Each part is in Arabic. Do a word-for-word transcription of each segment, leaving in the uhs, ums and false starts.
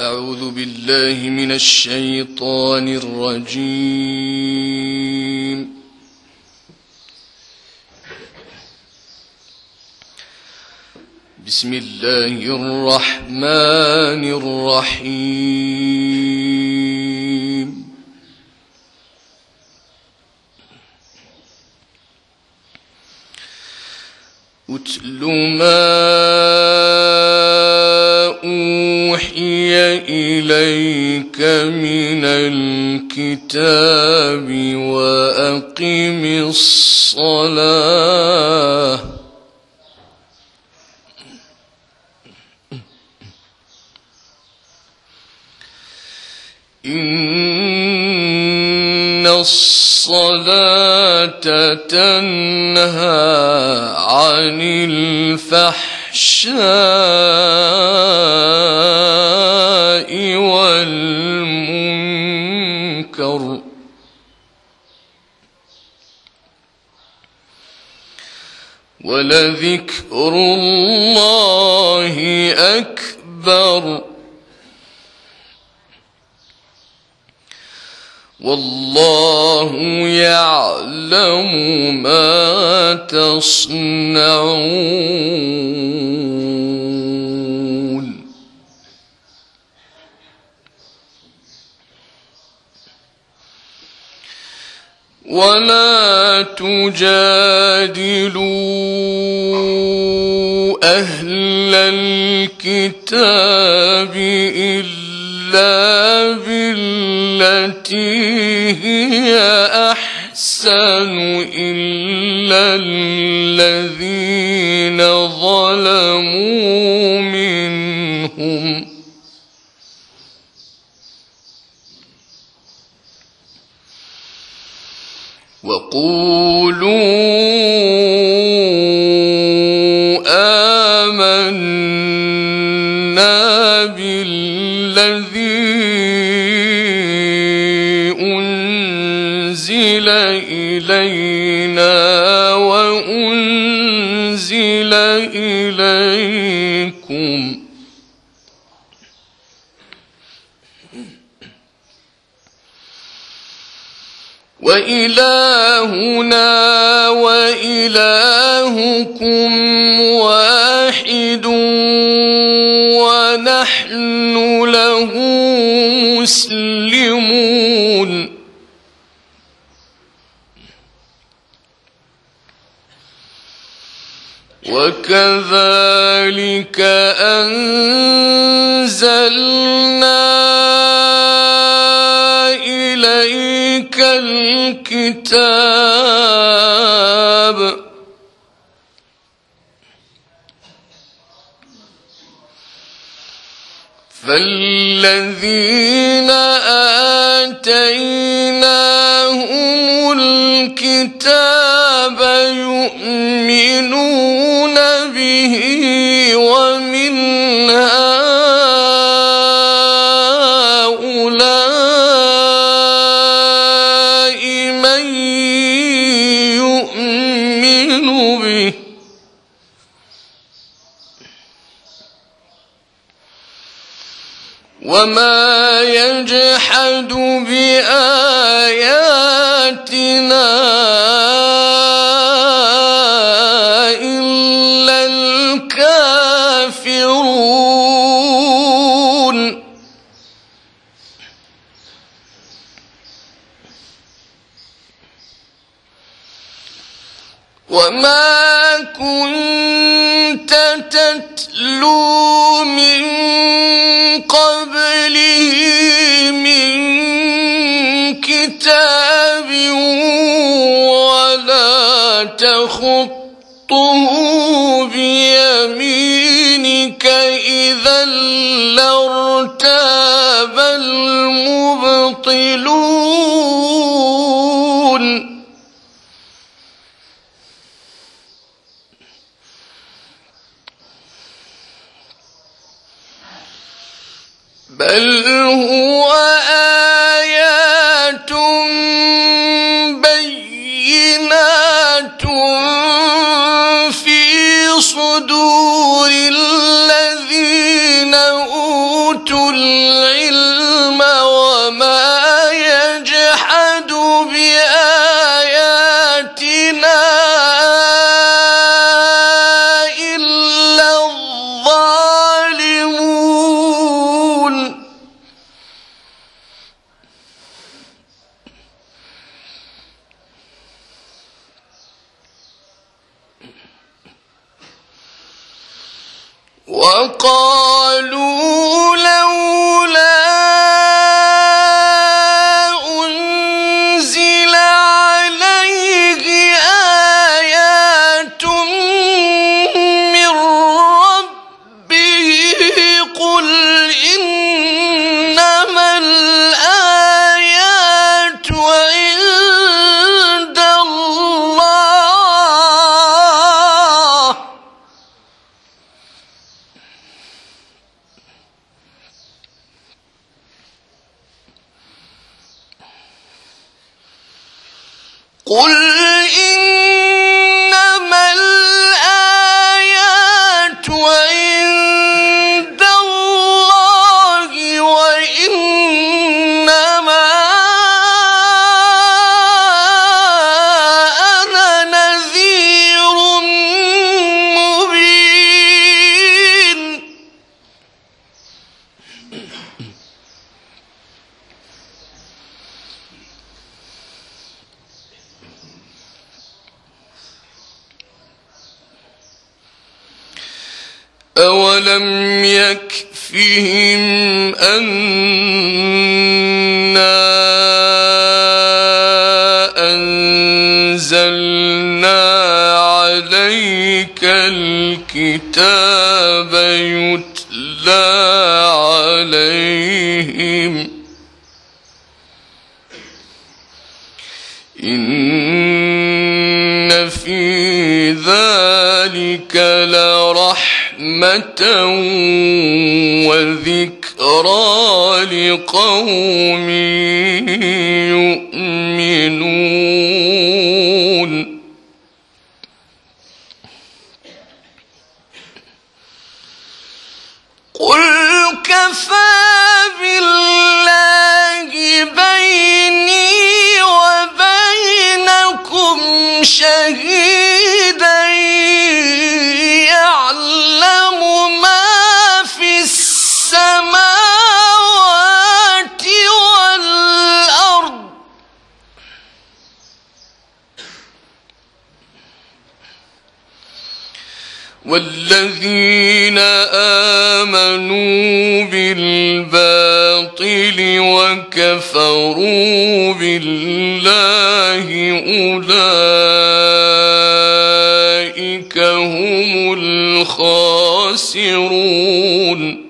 أعوذ بالله من الشيطان الرجيم. بسم الله الرحمن الرحيم. أتل ما أوحي إليك من الكتاب وأقم الصلاة إن الصلاة تنهى عن الفحشاء والمنكر ولذكر الله أكبر والله يعلم ما تصنعون. ولا تجادلوا أهل الكتاب إلا بالتي هي أحسن إلا الذين ظلموا منهم وقولوا آمنا بالذي أنزل إلينا وأنزل إليكم وإلهنا وإلهكم واحد ونحن له مسلمون. وكذلك أنزلنا إليك الكتاب فالذين آتيناهم الكتاب يؤمنون به ومن هؤلاء من يؤمن به وما يجحد بآياتنا إلا الكافرون. وما كنت تتلو من قبله من كتاب ولا تخطه بيمينك إذا لارتاب المبطلون. بل هو آيات بينات في صدور الذين أوتوا العلم وما يجحد بآياتنا إلا الظالمون. وقالوا لولا أنزل عليه آيات من ربه قل إنما الآيات عند الله قل إنما الآيات عند الله وإنما أنا نذير مبين. أولم يكفهم أنا أنزلنا عليك الكتاب يتلى عليهم إن في ذلك لرحمة وذكرى لقوم يؤمنون. قل كفى بالله بيني وبينكم شهيدا يعلم ما في السماوات والأرض والذين آمنوا بالباطل وكفروا بالله أولئك هم الخاسرون.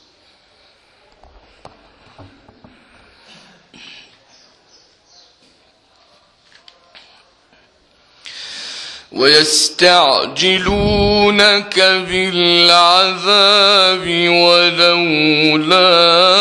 ويستعجلونك بالعذاب ولولا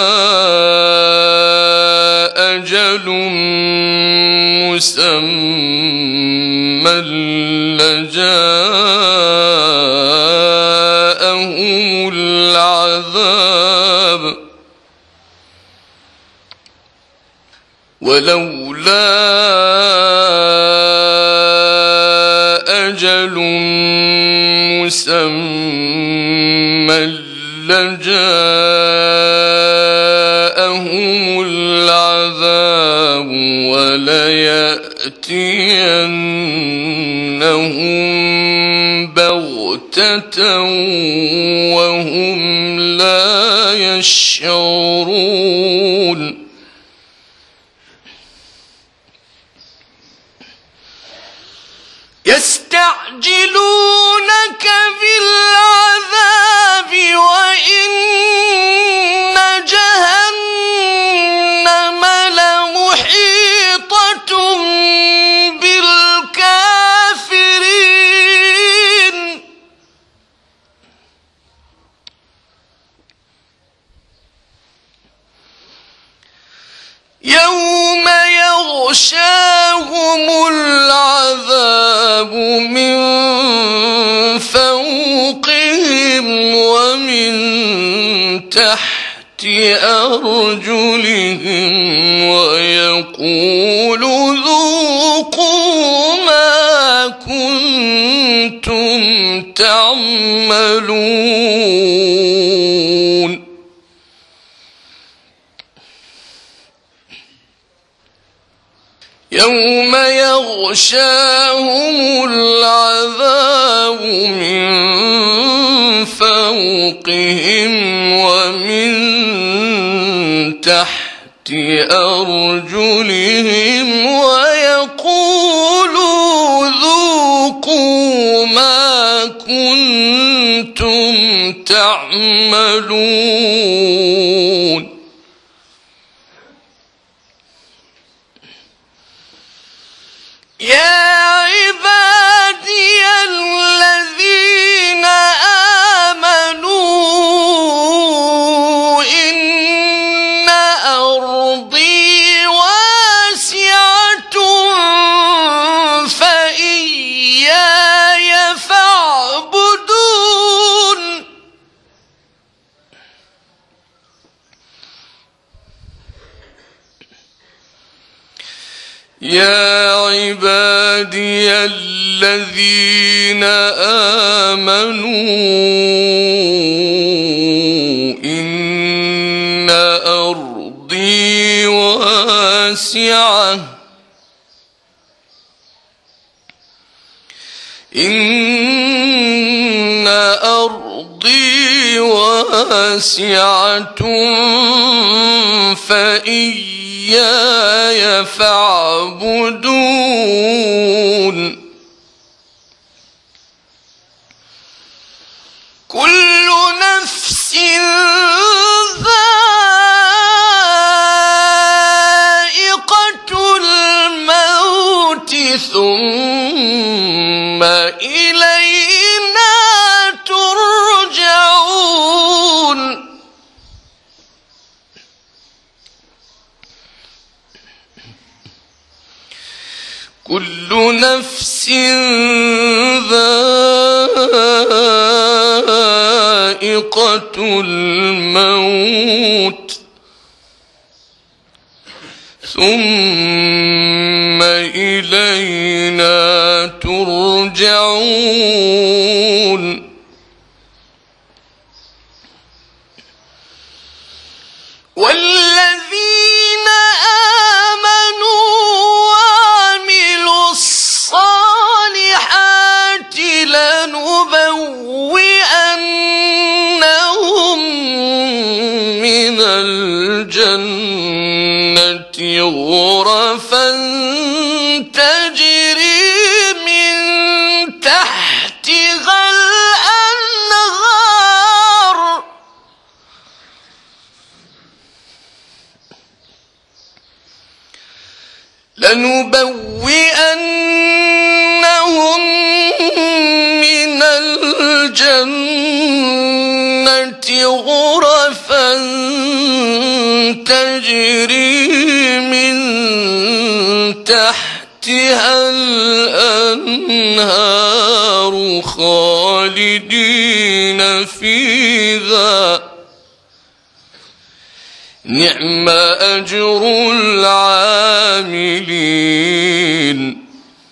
أجل مسمى لجاءهم العذاب ولولا أجل مسمى لجاءهم العذاب وليأتينهم بغتة وهم لا يشعرون. يستعجلونك بالعذاب وإن جهنم لمحيطة بالكافرين. يوم يغشاهم العذاب من فوقهم ومن تحت أرجلهم ويقول ذوقوا ما كنتم تعملون يوم يغشاهم العذاب من فوقهم ومن تحت أرجلهم ويقول ذوقوا ما كنتم تعملون يا عبادي الذين آمنوا إن أرضي واسعة فإياي فاعبدون يا عبادي الذين آمنوا إن أرضي واسعة إن أرضي واسعة فإياي فاعبدون كل نفس ذائقة الموت ثم إلينا ترجعون كل نفس ذائقة الموت ثم إلينا ترجعون والذين آمنوا وعملوا الصالحات لنبوئنهم من الجنة غرفا تجري من تحتها الأنهار لنبوئنهم من الجنة غرفا تجري من تحتها الأنهار خالدين فيها نعم أجر العاملين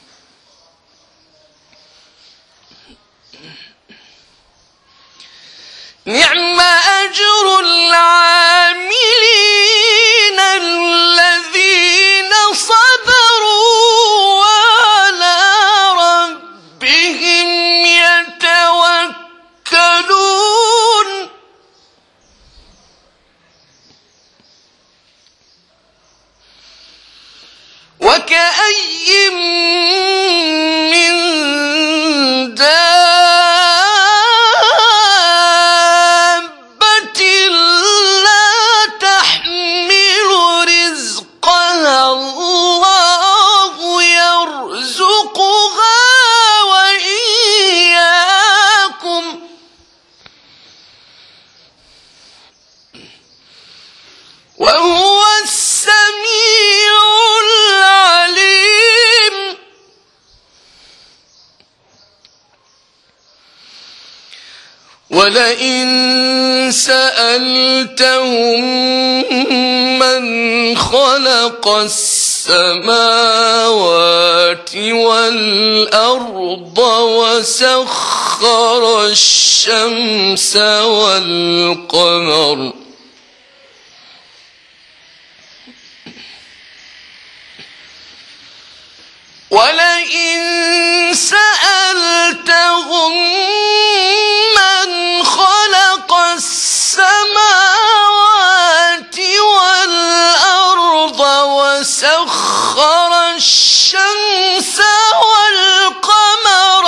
نعم أجر العاملين الذين صبروا وعلى ربهم يتوكلون وكأي من دابة لا تحمل رزقها الله يرزقها وإياكم وهو السميع العليم ولئن سألتهم سألتهم من خلق السماوات والأرض وسخر الشمس والقمر ولئن سألتهم من خلق السماوات والأرض وسخر الشمس والقمر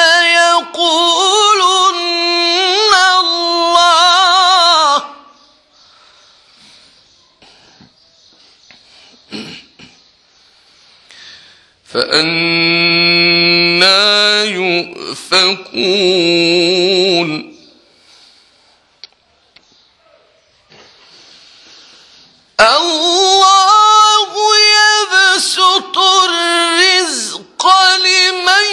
ليقولن الله فأنى يؤفكون الله يبسط الرزق لمن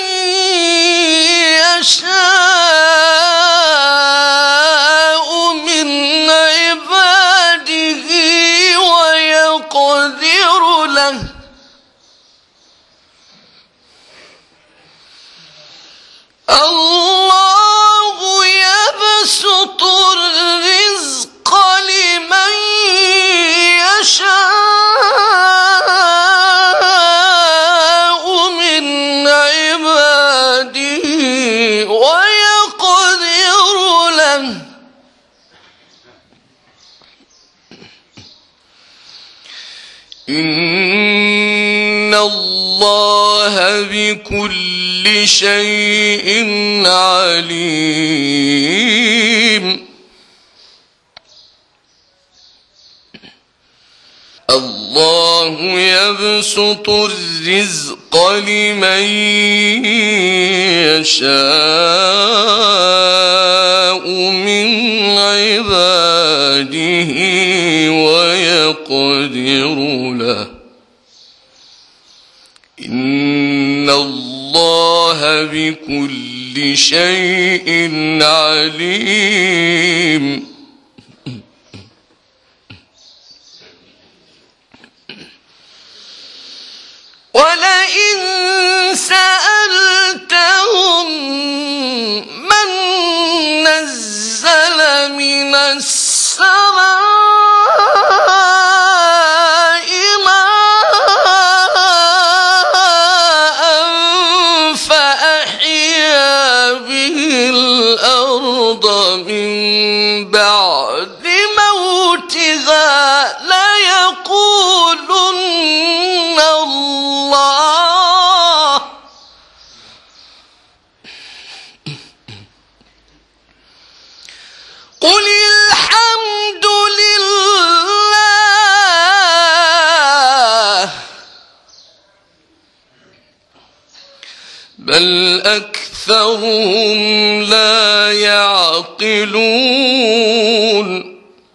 يشاء من عباده ويقدر له الله يبسط الرزق لمن يشاء من عباده ويقدر له إن الله بكل شيء عليم الله يبسط الرزق لمن يشاء من عباده ويقدر له إن الله بكل شيء عليم ولئن سألتهم من نزل من السماء ماء فأحيا به الأرض من بعد موتها ليقولن الله قل الحمد لله بل أكثرهم لا يعقلون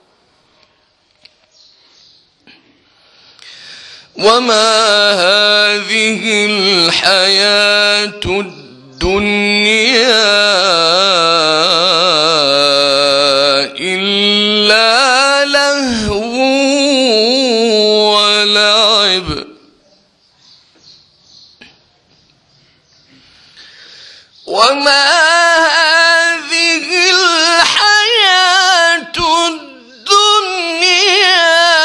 وما هذه الحياة الدنيا إلا لهو ولعب وما هذه الحياة الدنيا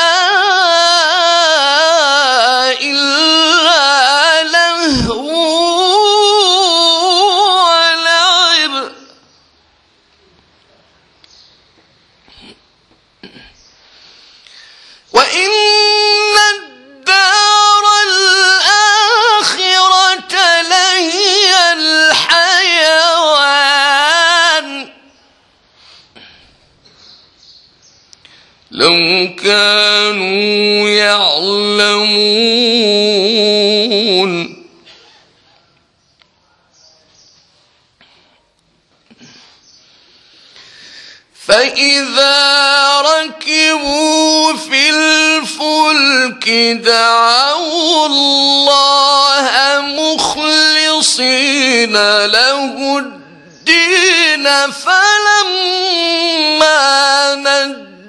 إلا لهو ولعب وإن الدار الآخرة لهي الحيوان لو كانوا يعلمون فإذا ركبوا في الفلك دعوا الله مخلصين له الدين فلما نجوا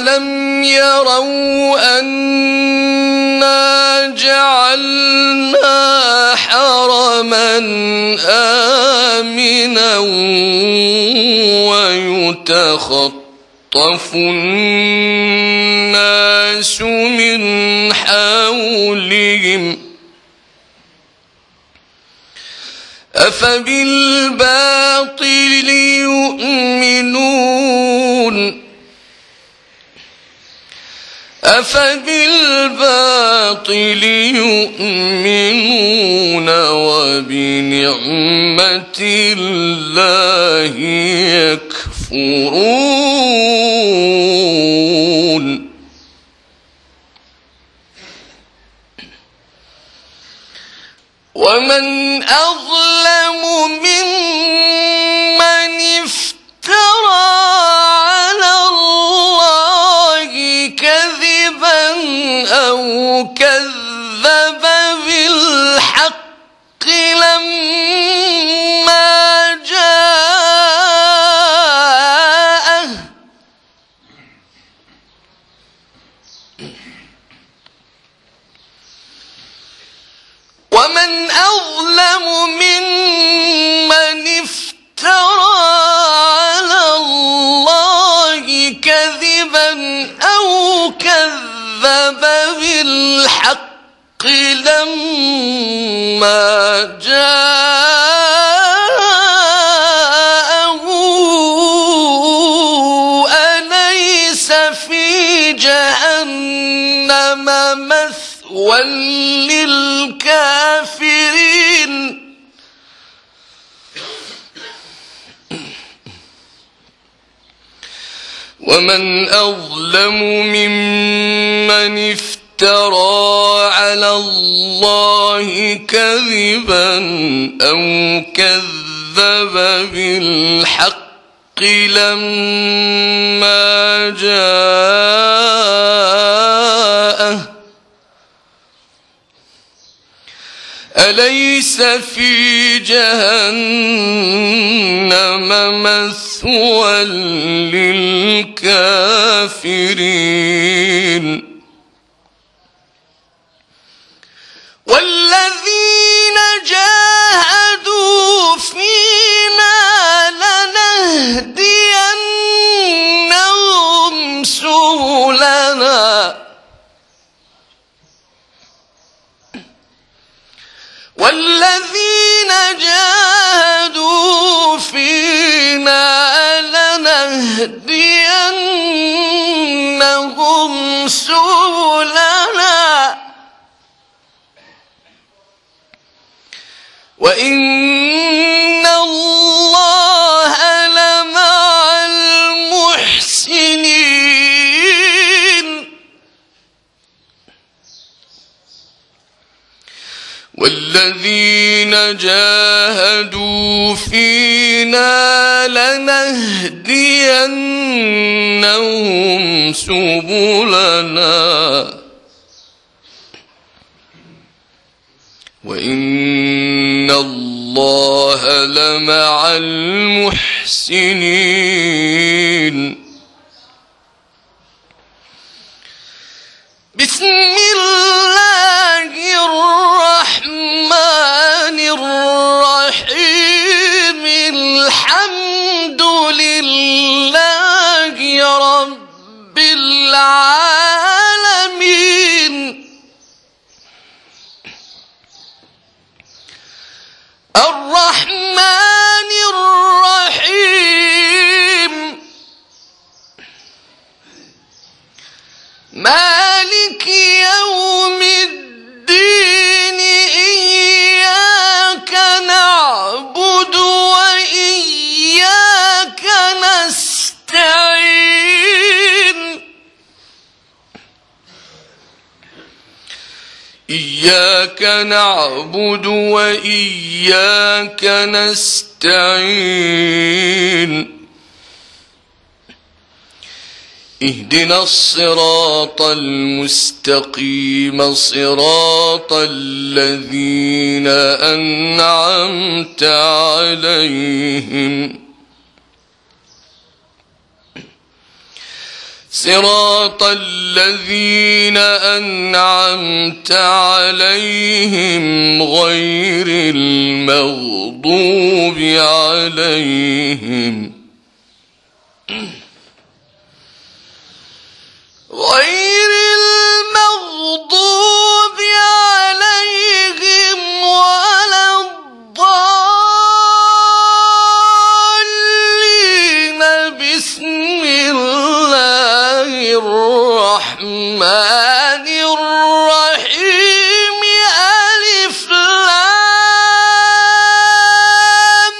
أولم يروا أنا جعلنا حرما آمنا ويتخطف الناس من حولهم أفبالباطل يؤمنون أفبالباطل يؤمنون وبنعمة الله يكفرون ومن أظلم ممن افترى على الله كذبا أو كذب بالحق لما جاءه ومن أظلم ممن افترى على الله كذبا أو كذب بالحق لما جاءه أليس في جهنم مثوى للكافرين ومن أظلم ممن افترى على الله كذبا أو كذب بالحق لما جاءه أليس في جهنم مثوى للكافرين والذين جاهدوا فينا لنهدينهم سبلنا والذين جاهدوا فينا لنهدينهم سبلنا وإن الله لمع المحسنين والذين جاهدوا فينا لنهدينهم سبلنا وإن الله لمع المحسنين بسم الله الرحمن الرحيم الحمد لله رب العالمين الرحمن الرحيم مالك يوم الدين إياك نعبد وإياك نستعين إياك نعبد وإياك نستعين اهدنا الصراط المستقيم صراط الذين أنعمت عليهم صراط الذين أنعمت عليهم غير المغضوب عليهم غير المغضوب عليهم ولا الضالين. بسم الله الرحمن الرحيم. ألف لام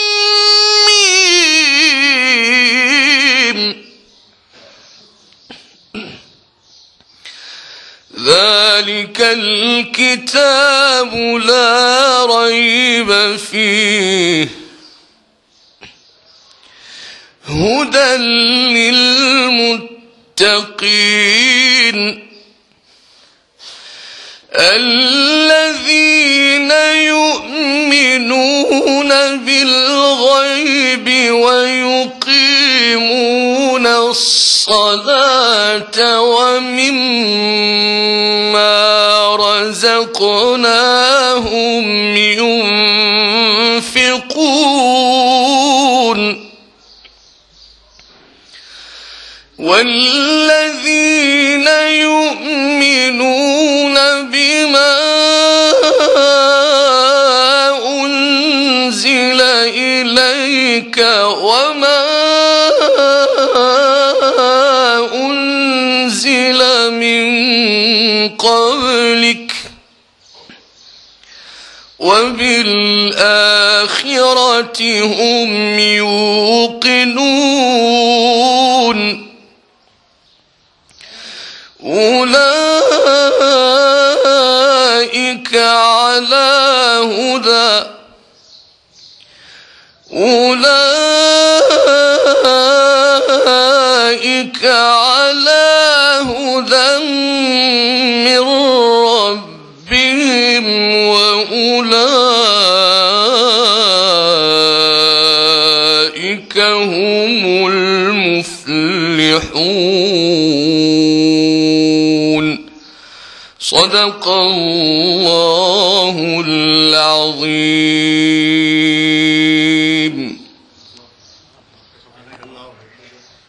ميم. ذلك الكتاب لا ريب فيه هدى للمتقين الذين يؤمنون بالغيب ويقيمون الصلاة ومما رزقناهم ينفقون والذين يؤمنون بما أنزل إليك وما أنزل من قبلك وبالآخرة هم يوقنون أولئك على هدى أولئك على هدى من ربهم وأولئك هم المفلحون. صدق الله العظيم.